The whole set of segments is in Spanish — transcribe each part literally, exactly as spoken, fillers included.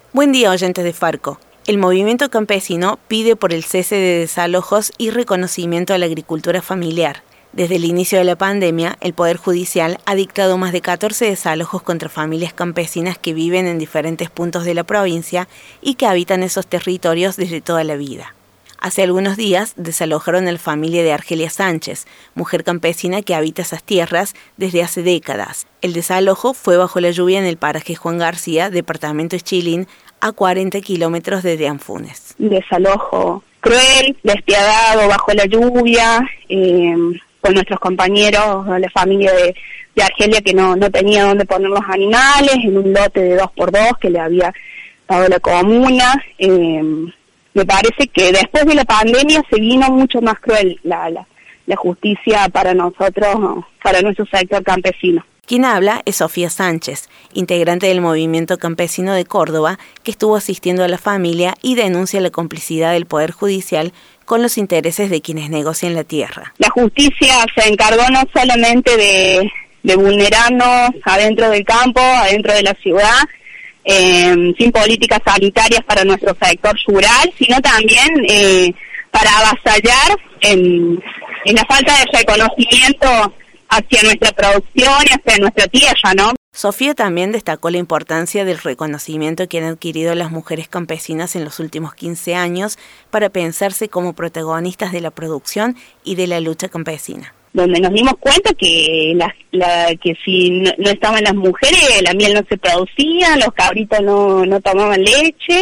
Buen día, oyentes de Farco. El movimiento campesino pide por el cese de desalojos y reconocimiento a la agricultura familiar. Desde el inicio de la pandemia, el Poder Judicial ha dictado más de catorce desalojos contra familias campesinas que viven en diferentes puntos de la provincia y que habitan esos territorios desde toda la vida. Hace algunos días desalojaron a la familia de Argelia Sánchez, mujer campesina que habita esas tierras desde hace décadas. El desalojo fue bajo la lluvia en el paraje Juan García, departamento Chilín, a cuarenta kilómetros desde Anfunes. Desalojo cruel, despiadado, bajo la lluvia, eh, con nuestros compañeros, la familia de, de Argelia que no, no tenía dónde poner los animales, en un lote de dos por dos que le había dado la comuna. Eh, Me parece que después de la pandemia se vino mucho más cruel la, la, la justicia para nosotros, para nuestro sector campesino. Quien habla es Sofía Sánchez, integrante del Movimiento Campesino de Córdoba, que estuvo asistiendo a la familia y denuncia la complicidad del Poder Judicial con los intereses de quienes negocian la tierra. La justicia se encargó no solamente de, de vulnerarnos adentro del campo, adentro de la ciudad, Eh, sin políticas sanitarias para nuestro sector rural, sino también eh, para avasallar en, en la falta de reconocimiento hacia nuestra producción y hacia nuestra tierra, ¿no? Sofía también destacó la importancia del reconocimiento que han adquirido las mujeres campesinas en los últimos quince años para pensarse como protagonistas de la producción y de la lucha campesina. Donde nos dimos cuenta que la, la que si no, no estaban las mujeres, la miel no se producía, los cabritos no, no tomaban leche,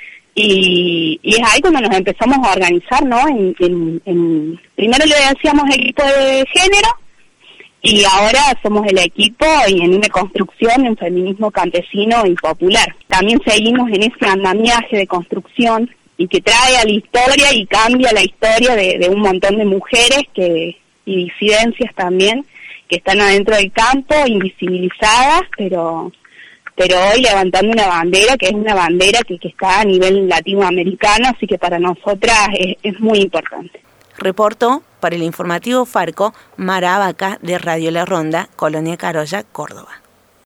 y, y es ahí cuando nos empezamos a organizar, ¿no? En, en, en, primero le decíamos equipo de género, y ahora somos el equipo y en una construcción de un feminismo campesino y popular. También seguimos en ese andamiaje de construcción y que trae a la historia y cambia la historia de, de un montón de mujeres que y disidencias también, que están adentro del campo, invisibilizadas, pero pero hoy levantando una bandera, que es una bandera que, que está a nivel latinoamericano, así que para nosotras es, es muy importante. Reportó para el informativo Farco, Mara Abaca, de Radio La Ronda, Colonia Carolla, Córdoba.